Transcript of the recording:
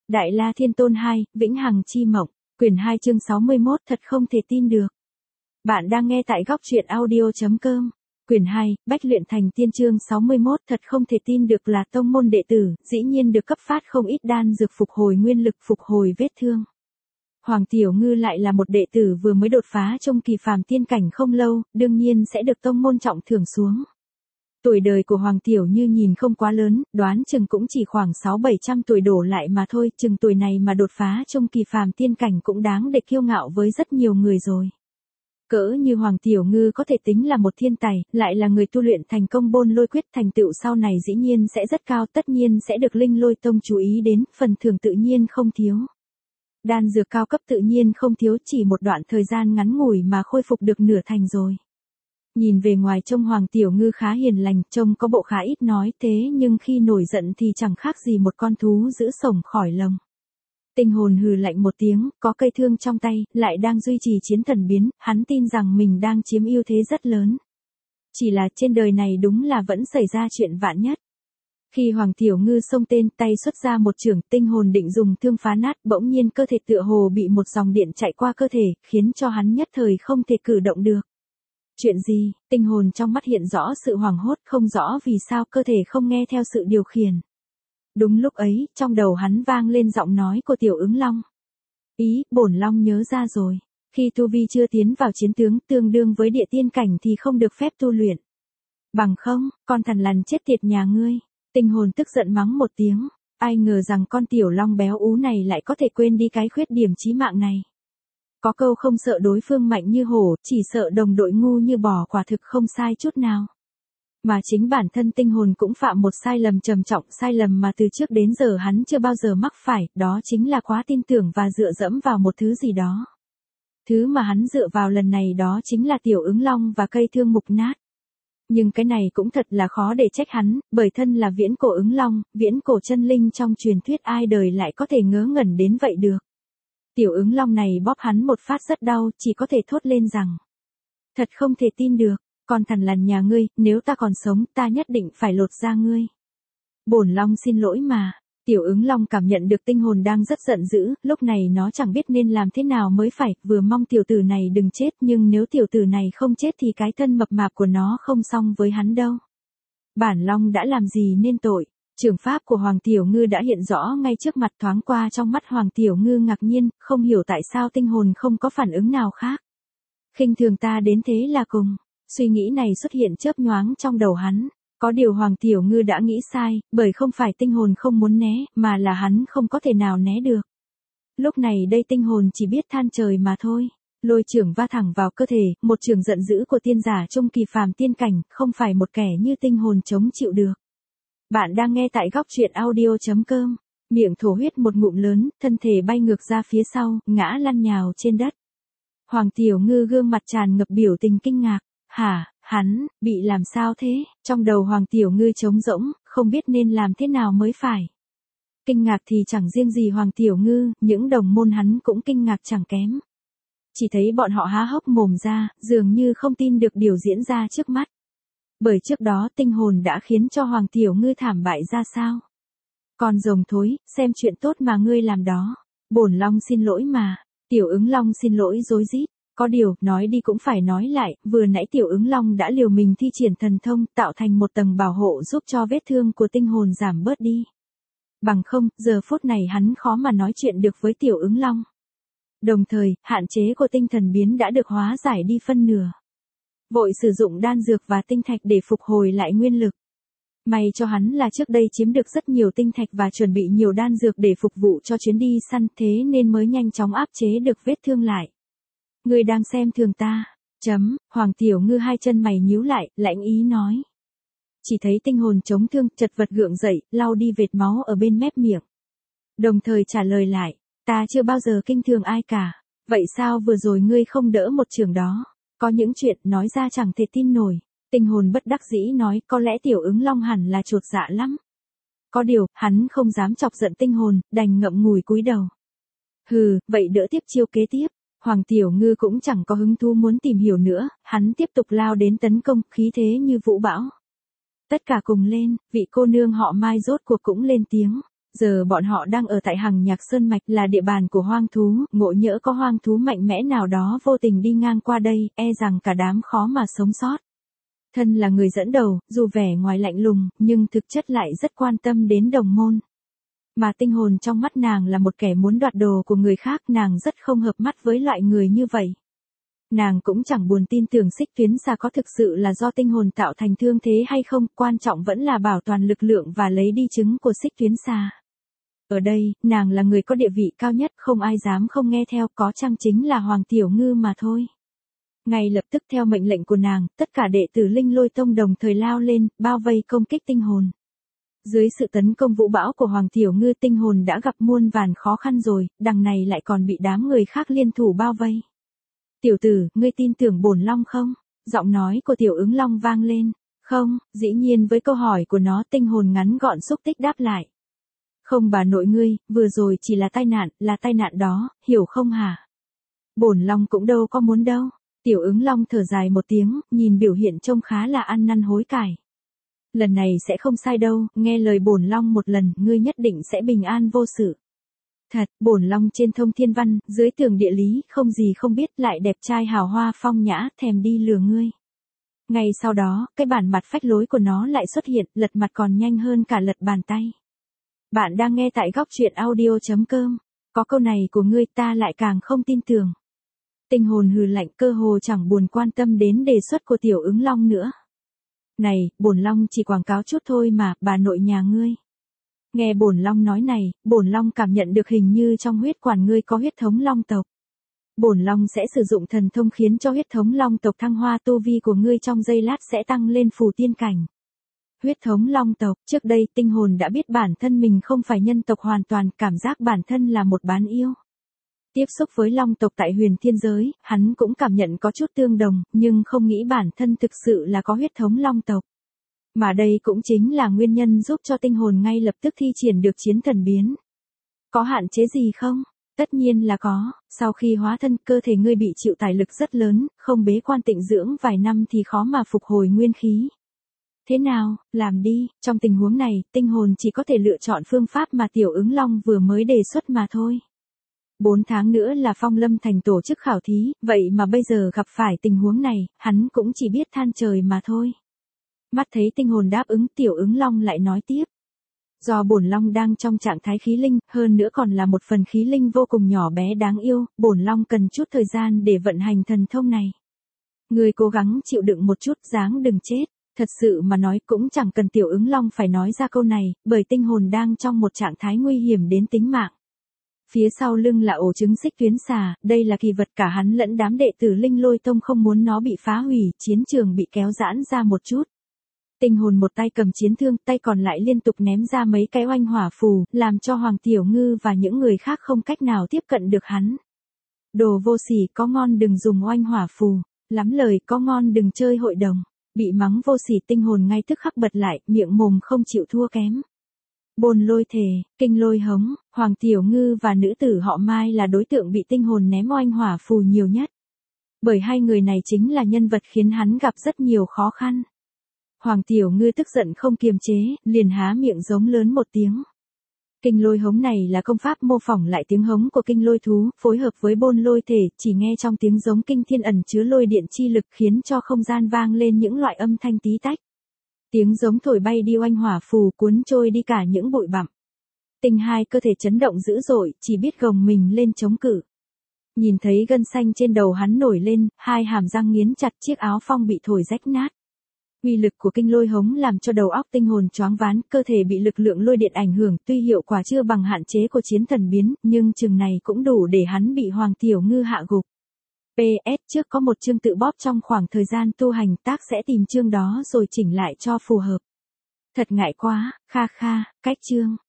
Đại La Thiên Tôn 2, Vĩnh Hằng Chi Mộng, quyển 2 chương 61, thật không thể tin được. Bạn đang nghe tại góc truyện audio.com. Quyển 2, Bách luyện thành tiên chương 61, thật không thể tin được là tông môn đệ tử, dĩ nhiên được cấp phát không ít đan dược phục hồi nguyên lực, phục hồi vết thương. Hoàng Tiểu Ngư lại là một đệ tử vừa mới đột phá trong kỳ phàm tiên cảnh không lâu, đương nhiên sẽ được tông môn trọng thưởng xuống. Tuổi đời của Hoàng Tiểu Như nhìn không quá lớn, đoán chừng cũng chỉ khoảng 600-700 tuổi đổ lại mà thôi, chừng tuổi này mà đột phá trong kỳ phàm tiên cảnh cũng đáng để kiêu ngạo với rất nhiều người rồi. Cỡ như Hoàng Tiểu Ngư có thể tính là một thiên tài, lại là người tu luyện thành công Bôn Lôi Quyết, thành tựu sau này dĩ nhiên sẽ rất cao, tất nhiên sẽ được Linh Lôi Tông chú ý đến, phần thưởng tự nhiên không thiếu. Đan dược cao cấp tự nhiên không thiếu, chỉ một đoạn thời gian ngắn ngủi mà khôi phục được nửa thành rồi. Nhìn về ngoài trông Hoàng Tiểu Ngư khá hiền lành, trông có bộ khá ít nói, thế nhưng khi nổi giận thì chẳng khác gì một con thú giữ sổng khỏi lồng. Tinh hồn hừ lạnh một tiếng, có cây thương trong tay, lại đang duy trì chiến thần biến, hắn tin rằng mình đang chiếm ưu thế rất lớn. Chỉ là trên đời này đúng là vẫn xảy ra chuyện vạn nhất. Khi Hoàng Tiểu Ngư xông tên, tay xuất ra một chưởng, tinh hồn định dùng thương phá nát, bỗng nhiên cơ thể tựa hồ bị một dòng điện chạy qua cơ thể, khiến cho hắn nhất thời không thể cử động được. Chuyện gì? Tinh hồn trong mắt hiện rõ sự hoảng hốt, không rõ vì sao cơ thể không nghe theo sự điều khiển. Đúng lúc ấy, trong đầu hắn vang lên giọng nói của Tiểu Ứng Long. Ý, bổn Long nhớ ra rồi. Khi tu vi chưa tiến vào chiến tướng tương đương với địa tiên cảnh thì không được phép tu luyện. Bằng không, con thằn lằn chết tiệt nhà ngươi. Tinh hồn tức giận mắng một tiếng. Ai ngờ rằng con Tiểu Long béo ú này lại có thể quên đi cái khuyết điểm chí mạng này. Có câu không sợ đối phương mạnh như hổ, chỉ sợ đồng đội ngu như bò, quả thực không sai chút nào. Mà chính bản thân tinh hồn cũng phạm một sai lầm trầm trọng, sai lầm mà từ trước đến giờ hắn chưa bao giờ mắc phải, đó chính là quá tin tưởng và dựa dẫm vào một thứ gì đó. Thứ mà hắn dựa vào lần này đó chính là Tiểu Ứng Long và cây thương mục nát. Nhưng cái này cũng thật là khó để trách hắn, bởi thân là viễn cổ ứng long, viễn cổ chân linh trong truyền thuyết, ai đời lại có thể ngớ ngẩn đến vậy được. Tiểu Ứng Long này bóp hắn một phát rất đau, chỉ có thể thốt lên rằng. Thật không thể tin được, con thằn lằn nhà ngươi, nếu ta còn sống, ta nhất định phải lột da ngươi. Bổn Long xin lỗi mà. Tiểu Ứng Long cảm nhận được tinh hồn đang rất giận dữ, lúc này nó chẳng biết nên làm thế nào mới phải, vừa mong tiểu tử này đừng chết, nhưng nếu tiểu tử này không chết thì cái thân mập mạp của nó không xong với hắn đâu. Bản Long đã làm gì nên tội? Trường pháp của Hoàng Tiểu Ngư đã hiện rõ ngay trước mặt, thoáng qua trong mắt Hoàng Tiểu Ngư ngạc nhiên, không hiểu tại sao tinh hồn không có phản ứng nào khác. Khinh thường ta đến thế là cùng. Suy nghĩ này xuất hiện chớp nhoáng trong đầu hắn. Có điều Hoàng Tiểu Ngư đã nghĩ sai, bởi không phải tinh hồn không muốn né, mà là hắn không có thể nào né được. Lúc này đây tinh hồn chỉ biết than trời mà thôi. Lôi chưởng va thẳng vào cơ thể, một chưởng giận dữ của tiên giả trong kỳ phàm tiên cảnh, không phải một kẻ như tinh hồn chống chịu được. Bạn đang nghe tại góc truyện audio.com. Miệng thổ huyết một ngụm lớn, thân thể bay ngược ra phía sau, ngã lăn nhào trên đất. Hoàng Tiểu Ngư gương mặt tràn ngập biểu tình kinh ngạc. Hả, hắn, bị làm sao thế? Trong đầu Hoàng Tiểu Ngư trống rỗng, không biết nên làm thế nào mới phải. Kinh ngạc thì chẳng riêng gì Hoàng Tiểu Ngư, những đồng môn hắn cũng kinh ngạc chẳng kém. Chỉ thấy bọn họ há hốc mồm ra, dường như không tin được điều diễn ra trước mắt. Bởi trước đó tinh hồn đã khiến cho Hoàng Tiểu Ngư thảm bại ra sao? Con rồng thối, xem chuyện tốt mà ngươi làm đó. Bổn Long xin lỗi mà. Tiểu Ứng Long xin lỗi rối rít. Có điều, nói đi cũng phải nói lại, vừa nãy Tiểu Ứng Long đã liều mình thi triển thần thông, tạo thành một tầng bảo hộ giúp cho vết thương của tinh hồn giảm bớt đi. Bằng không, giờ phút này hắn khó mà nói chuyện được với Tiểu Ứng Long. Đồng thời, hạn chế của tinh thần biến đã được hóa giải đi phân nửa. Vội sử dụng đan dược và tinh thạch để phục hồi lại nguyên lực. May cho hắn là trước đây chiếm được rất nhiều tinh thạch và chuẩn bị nhiều đan dược để phục vụ cho chuyến đi săn, thế nên mới nhanh chóng áp chế được vết thương lại. Ngươi đang xem thường ta. Hoàng Tiểu Ngư hai chân mày nhíu lại, lãnh ý nói. Chỉ thấy tinh hồn chống thương, chật vật gượng dậy, lau đi vệt máu ở bên mép miệng. Đồng thời trả lời lại, ta chưa bao giờ kinh thường ai cả. Vậy sao vừa rồi ngươi không đỡ một trường đó? Có những chuyện nói ra chẳng thể tin nổi. Tinh hồn bất đắc dĩ nói, có lẽ Tiểu Ứng Long hẳn là chột dạ lắm. Có điều, hắn không dám chọc giận tinh hồn, đành ngậm ngùi cúi đầu. Hừ, vậy đỡ tiếp chiêu kế tiếp. Hoàng Tiểu Ngư cũng chẳng có hứng thú muốn tìm hiểu nữa, hắn tiếp tục lao đến tấn công, khí thế như vũ bão. Tất cả cùng lên, vị cô nương họ Mai rốt cuộc cũng lên tiếng. Giờ bọn họ đang ở tại Hằng Nhạc Sơn Mạch là địa bàn của hoang thú, ngộ nhỡ có hoang thú mạnh mẽ nào đó vô tình đi ngang qua đây, e rằng cả đám khó mà sống sót. Thân là người dẫn đầu, dù vẻ ngoài lạnh lùng, nhưng thực chất lại rất quan tâm đến đồng môn. Mà tinh hồn trong mắt nàng là một kẻ muốn đoạt đồ của người khác, nàng rất không hợp mắt với loại người như vậy. Nàng cũng chẳng buồn tin tưởng xích tuyến xà có thực sự là do tinh hồn tạo thành thương thế hay không, quan trọng vẫn là bảo toàn lực lượng và lấy đi trứng của xích tuyến xà. Ở đây, nàng là người có địa vị cao nhất, không ai dám không nghe theo, có chăng chính là Hoàng Tiểu Ngư mà thôi. Ngay lập tức theo mệnh lệnh của nàng, tất cả đệ tử Linh Lôi Tông đồng thời lao lên, bao vây công kích tinh hồn. Dưới sự tấn công vũ bão của Hoàng Tiểu Ngư, tinh hồn đã gặp muôn vàn khó khăn rồi, đằng này lại còn bị đám người khác liên thủ bao vây. Tiểu tử, ngươi tin tưởng bổn long không? Giọng nói của Tiểu Ứng Long vang lên. Không, dĩ nhiên với câu hỏi của nó, tinh hồn ngắn gọn xúc tích đáp lại. Không bà nội ngươi, vừa rồi chỉ là tai nạn đó, hiểu không hả? Bổn long cũng đâu có muốn đâu. Tiểu Ứng Long thở dài một tiếng, nhìn biểu hiện trông khá là ăn năn hối cải. Lần này sẽ không sai đâu, nghe lời bổn long một lần, ngươi nhất định sẽ bình an vô sự. Thật, bổn long trên thông thiên văn, dưới tường địa lý, không gì không biết, lại đẹp trai hào hoa phong nhã, thèm đi lừa ngươi. Ngay sau đó, cái bản mặt phách lối của nó lại xuất hiện, lật mặt còn nhanh hơn cả lật bàn tay. Bạn đang nghe tại góc truyện audio.com. Có câu này của ngươi ta lại càng không tin tưởng. Tinh hồn hừ lạnh, cơ hồ chẳng buồn quan tâm đến đề xuất của Tiểu Ứng Long nữa. Này, bổn long chỉ quảng cáo chút thôi mà, bà nội nhà ngươi. Nghe bổn long nói này, bổn long cảm nhận được hình như trong huyết quản ngươi có huyết thống long tộc. Bổn long sẽ sử dụng thần thông khiến cho huyết thống long tộc thăng hoa, tu vi của ngươi trong giây lát sẽ tăng lên phù tiên cảnh. Huyết thống long tộc, trước đây tinh hồn đã biết bản thân mình không phải nhân tộc hoàn toàn, cảm giác bản thân là một bán yêu. Tiếp xúc với long tộc tại huyền thiên giới, hắn cũng cảm nhận có chút tương đồng, nhưng không nghĩ bản thân thực sự là có huyết thống long tộc. Mà đây cũng chính là nguyên nhân giúp cho tinh hồn ngay lập tức thi triển được chiến thần biến. Có hạn chế gì không? Tất nhiên là có, sau khi hóa thân cơ thể ngươi bị chịu tải lực rất lớn, không bế quan tịnh dưỡng vài năm thì khó mà phục hồi nguyên khí. Thế nào, làm đi, trong tình huống này, tinh hồn chỉ có thể lựa chọn phương pháp mà Tiểu Ứng Long vừa mới đề xuất mà thôi. 4 tháng nữa là Phong Lâm Thành tổ chức khảo thí, vậy mà bây giờ gặp phải tình huống này, hắn cũng chỉ biết than trời mà thôi. Mắt thấy tinh hồn đáp ứng, Tiểu Ứng Long lại nói tiếp. Do bổn long đang trong trạng thái khí linh, hơn nữa còn là một phần khí linh vô cùng nhỏ bé đáng yêu, bổn long cần chút thời gian để vận hành thần thông này. Ngươi cố gắng chịu đựng một chút, dáng đừng chết. Thật sự mà nói cũng chẳng cần Tiểu Ứng Long phải nói ra câu này, bởi tinh hồn đang trong một trạng thái nguy hiểm đến tính mạng. Phía sau lưng là ổ trứng xích tuyến xà, đây là kỳ vật cả hắn lẫn đám đệ tử Linh Lôi Tông không muốn nó bị phá hủy, chiến trường bị kéo giãn ra một chút. Tinh hồn một tay cầm chiến thương, tay còn lại liên tục ném ra mấy cái oanh hỏa phù, làm cho Hoàng Tiểu Ngư và những người khác không cách nào tiếp cận được hắn. Đồ vô sỉ, có ngon đừng dùng oanh hỏa phù, lắm lời, có ngon đừng chơi hội đồng. Bị mắng vô sỉ, tinh hồn ngay tức khắc bật lại, miệng mồm không chịu thua kém. Bồn lôi thể, kinh lôi hống, Hoàng Tiểu Ngư và nữ tử họ Mai là đối tượng bị tinh hồn ném oanh hỏa phù nhiều nhất. Bởi hai người này chính là nhân vật khiến hắn gặp rất nhiều khó khăn. Hoàng Tiểu Ngư tức giận không kiềm chế, liền há miệng giống lớn một tiếng. Kinh lôi hống này là công pháp mô phỏng lại tiếng hống của kinh lôi thú, phối hợp với bôn lôi thể, chỉ nghe trong tiếng giống kinh thiên ẩn chứa lôi điện chi lực khiến cho không gian vang lên những loại âm thanh tí tách. Tiếng giống thổi bay đi oanh hỏa phù, cuốn trôi đi cả những bụi bặm. Tinh hai cơ thể chấn động dữ dội, chỉ biết gồng mình lên chống cự. Nhìn thấy gân xanh trên đầu hắn nổi lên, hai hàm răng nghiến chặt, chiếc áo phong bị thổi rách nát. Uy lực của kinh lôi hống làm cho đầu óc tinh hồn choáng váng, cơ thể bị lực lượng lôi điện ảnh hưởng, tuy hiệu quả chưa bằng hạn chế của chiến thần biến, nhưng chừng này cũng đủ để hắn bị Hoàng Tiểu Ngư hạ gục. PS, trước có một chương tự bóp trong khoảng thời gian tu hành, tác sẽ tìm chương đó rồi chỉnh lại cho phù hợp. Thật ngại quá, kha kha, cách chương.